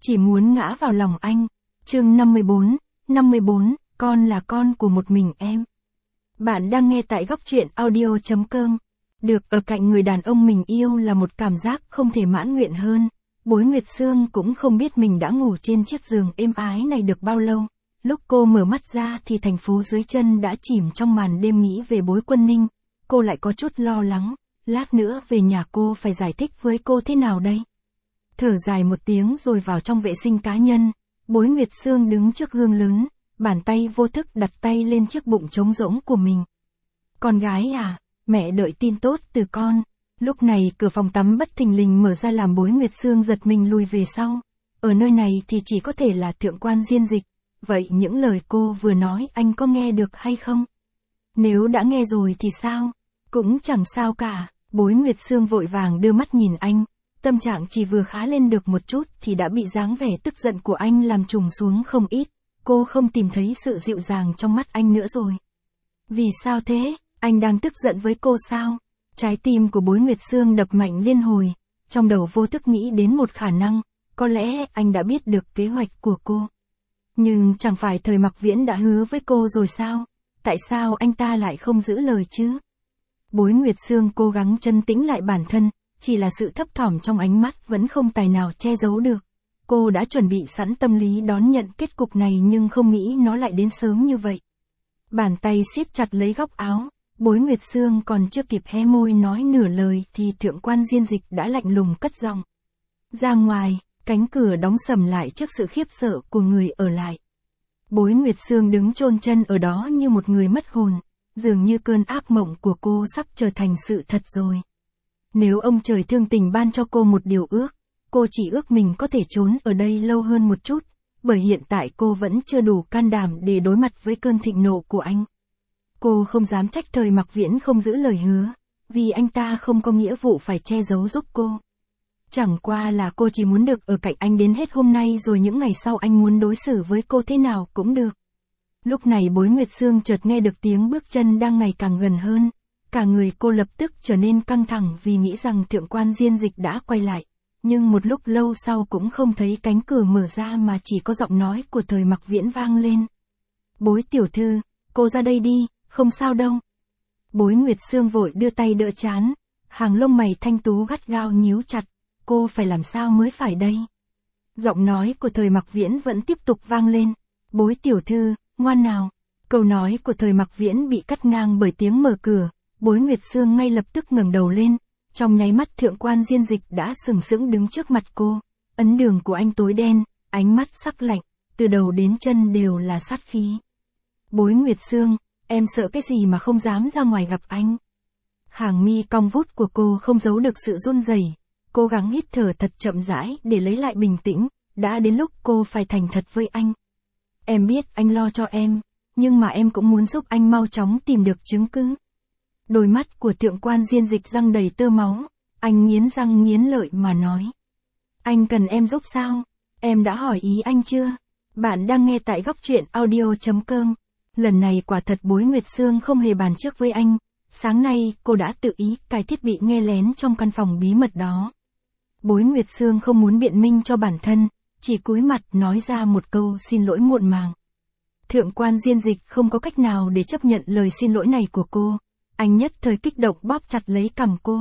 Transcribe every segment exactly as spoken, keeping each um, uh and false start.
chỉ muốn ngã vào lòng anh. Chương năm mươi bốn, năm mươi bốn, con là con của một mình em. Bạn đang nghe tại góc truyện audio chấm com. Được ở cạnh người đàn ông mình yêu là một cảm giác không thể mãn nguyện hơn. Bối Nguyệt Sương cũng không biết mình đã ngủ trên chiếc giường êm ái này được bao lâu. Lúc cô mở mắt ra thì thành phố dưới chân đã chìm trong màn đêm nghĩ về Bối Quân Ninh. Cô lại có chút lo lắng, lát nữa về nhà cô phải giải thích với cô thế nào đây? Thở dài một tiếng rồi vào trong vệ sinh cá nhân. Bối Nguyệt Sương đứng trước gương lớn, bàn tay vô thức đặt tay lên chiếc bụng trống rỗng của mình. Con gái à, mẹ đợi tin tốt từ con. Lúc này cửa phòng tắm bất thình lình mở ra làm Bối Nguyệt Sương giật mình lùi về sau. Ở nơi này thì chỉ có thể là Thượng quan Diên Dịch. Vậy những lời cô vừa nói anh có nghe được hay không? Nếu đã nghe rồi thì sao? Cũng chẳng sao cả. Bối Nguyệt Sương vội vàng đưa mắt nhìn anh. Tâm trạng chỉ vừa khá lên được một chút thì đã bị dáng vẻ tức giận của anh làm trùng xuống không ít. Cô không tìm thấy sự dịu dàng trong mắt anh nữa rồi. Vì sao thế? Anh đang tức giận với cô sao? Trái tim của Bối Nguyệt Sương đập mạnh liên hồi. Trong đầu vô thức nghĩ đến một khả năng. Có lẽ anh đã biết được kế hoạch của cô. Nhưng chẳng phải Thời Mặc Viễn đã hứa với cô rồi sao? Tại sao anh ta lại không giữ lời chứ? Bối Nguyệt Sương cố gắng trấn tĩnh lại bản thân. Chỉ là sự thấp thỏm trong ánh mắt vẫn không tài nào che giấu được. Cô đã chuẩn bị sẵn tâm lý đón nhận kết cục này nhưng không nghĩ nó lại đến sớm như vậy. Bàn tay siết chặt lấy góc áo. Bối Nguyệt Sương còn chưa kịp hé môi nói nửa lời thì Thượng quan Diên Dịch đã lạnh lùng cất giọng. Ra ngoài, cánh cửa đóng sầm lại trước sự khiếp sợ của người ở lại. Bối Nguyệt Sương đứng chôn chân ở đó như một người mất hồn. Dường như cơn ác mộng của cô sắp trở thành sự thật rồi. Nếu ông trời thương tình ban cho cô một điều ước, cô chỉ ước mình có thể trốn ở đây lâu hơn một chút, bởi hiện tại cô vẫn chưa đủ can đảm để đối mặt với cơn thịnh nộ của anh. Cô không dám trách Thời Mặc Viễn không giữ lời hứa, vì anh ta không có nghĩa vụ phải che giấu giúp cô. Chẳng qua là cô chỉ muốn được ở cạnh anh đến hết hôm nay rồi những ngày sau anh muốn đối xử với cô thế nào cũng được. Lúc này Bối Nguyệt Sương chợt nghe được tiếng bước chân đang ngày càng gần hơn. Cả người cô lập tức trở nên căng thẳng vì nghĩ rằng Thượng quan Diên Dịch đã quay lại. Nhưng một lúc lâu sau cũng không thấy cánh cửa mở ra mà chỉ có giọng nói của Thời Mặc Viễn vang lên. Bối tiểu thư, cô ra đây đi, không sao đâu. Bối Nguyệt Sương vội đưa tay đỡ trán. Hàng lông mày thanh tú gắt gao nhíu chặt. Cô phải làm sao mới phải đây? Giọng nói của Thời Mặc Viễn vẫn tiếp tục vang lên. Bối tiểu thư, ngoan nào. Câu nói của Thời Mặc Viễn bị cắt ngang bởi tiếng mở cửa. Bối Nguyệt Sương ngay lập tức ngẩng đầu lên, trong nháy mắt Thượng quan Diên Dịch đã sừng sững đứng trước mặt cô. Ấn đường của anh tối đen, ánh mắt sắc lạnh, từ đầu đến chân đều là sát khí. Bối Nguyệt Sương, em sợ cái gì mà không dám ra ngoài gặp anh? Hàng mi cong vút của cô không giấu được sự run rẩy, cố gắng hít thở thật chậm rãi để lấy lại bình tĩnh, đã đến lúc cô phải thành thật với anh. Em biết anh lo cho em, nhưng mà em cũng muốn giúp anh mau chóng tìm được chứng cứ. Đôi mắt của Thượng quan Diên Dịch răng đầy tơ máu, anh nghiến răng nghiến lợi mà nói. Anh cần em giúp sao? Em đã hỏi ý anh chưa? Bạn đang nghe tại góc truyện audio chấm com. Lần này quả thật Bối Nguyệt Sương không hề bàn trước với anh. Sáng nay cô đã tự ý cài thiết bị nghe lén trong căn phòng bí mật đó. Bối Nguyệt Sương không muốn biện minh cho bản thân, chỉ cúi mặt nói ra một câu xin lỗi muộn màng. Thượng quan Diên Dịch không có cách nào để chấp nhận lời xin lỗi này của cô. Anh nhất thời kích động bóp chặt lấy cằm cô.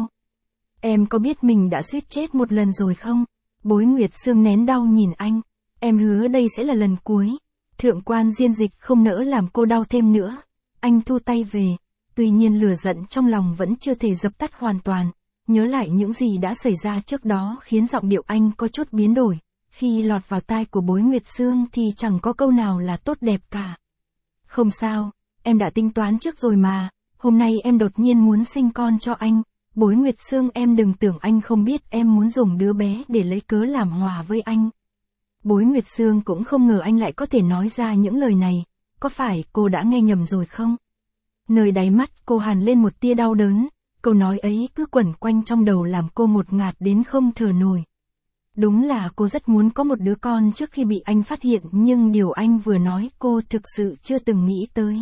Em có biết mình đã suýt chết một lần rồi không? Bối Nguyệt Sương nén đau nhìn anh. Em hứa đây sẽ là lần cuối. Thượng quan Diên Dịch không nỡ làm cô đau thêm nữa. Anh thu tay về. Tuy nhiên lửa giận trong lòng vẫn chưa thể dập tắt hoàn toàn. Nhớ lại những gì đã xảy ra trước đó khiến giọng điệu anh có chút biến đổi. Khi lọt vào tai của Bối Nguyệt Sương thì chẳng có câu nào là tốt đẹp cả. Không sao, em đã tính toán trước rồi mà. Hôm nay em đột nhiên muốn sinh con cho anh. Bối Nguyệt Sương, em đừng tưởng anh không biết em muốn dùng đứa bé để lấy cớ làm hòa với anh. Bối Nguyệt Sương cũng không ngờ anh lại có thể nói ra những lời này. Có phải cô đã nghe nhầm rồi không? Nơi đáy mắt cô hằn lên một tia đau đớn. Câu nói ấy cứ quẩn quanh trong đầu làm cô ngột ngạt đến không thở nổi. Đúng là cô rất muốn có một đứa con trước khi bị anh phát hiện, nhưng điều anh vừa nói cô thực sự chưa từng nghĩ tới.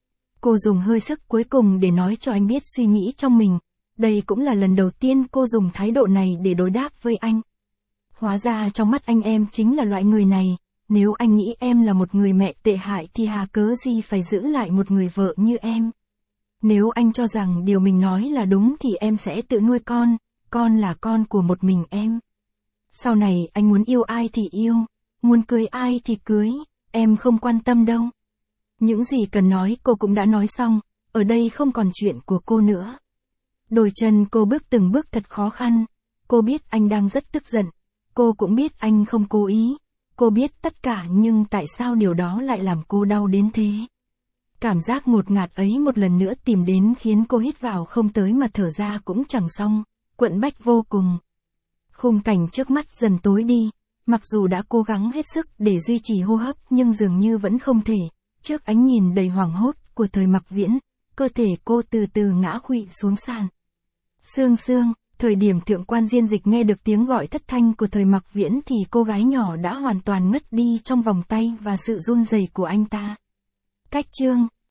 Cô dùng hơi sức cuối cùng để nói cho anh biết suy nghĩ trong mình. Đây cũng là lần đầu tiên cô dùng thái độ này để đối đáp với anh. Hóa ra trong mắt anh em chính là loại người này, nếu anh nghĩ em là một người mẹ tệ hại thì hà cớ gì phải giữ lại một người vợ như em. Nếu anh cho rằng điều mình nói là đúng thì em sẽ tự nuôi con, con là con của một mình em. Sau này anh muốn yêu ai thì yêu, muốn cưới ai thì cưới, em không quan tâm đâu. Những gì cần nói cô cũng đã nói xong, ở đây không còn chuyện của cô nữa. Đôi chân cô bước từng bước thật khó khăn, cô biết anh đang rất tức giận, cô cũng biết anh không cố ý, cô biết tất cả nhưng tại sao điều đó lại làm cô đau đến thế. Cảm giác ngột ngạt ấy một lần nữa tìm đến khiến cô hít vào không tới mà thở ra cũng chẳng xong, quẫn bách vô cùng. Khung cảnh trước mắt dần tối đi, mặc dù đã cố gắng hết sức để duy trì hô hấp nhưng dường như vẫn không thể, trước ánh nhìn đầy hoảng hốt của Thời Mặc Viễn, cơ thể cô từ từ ngã khuỵu xuống sàn. Sương Sương, thời điểm Thượng quan Diên Dịch nghe được tiếng gọi thất thanh của Thời Mặc Viễn thì cô gái nhỏ đã hoàn toàn ngất đi trong vòng tay và sự run rẩy của anh ta. Cách chương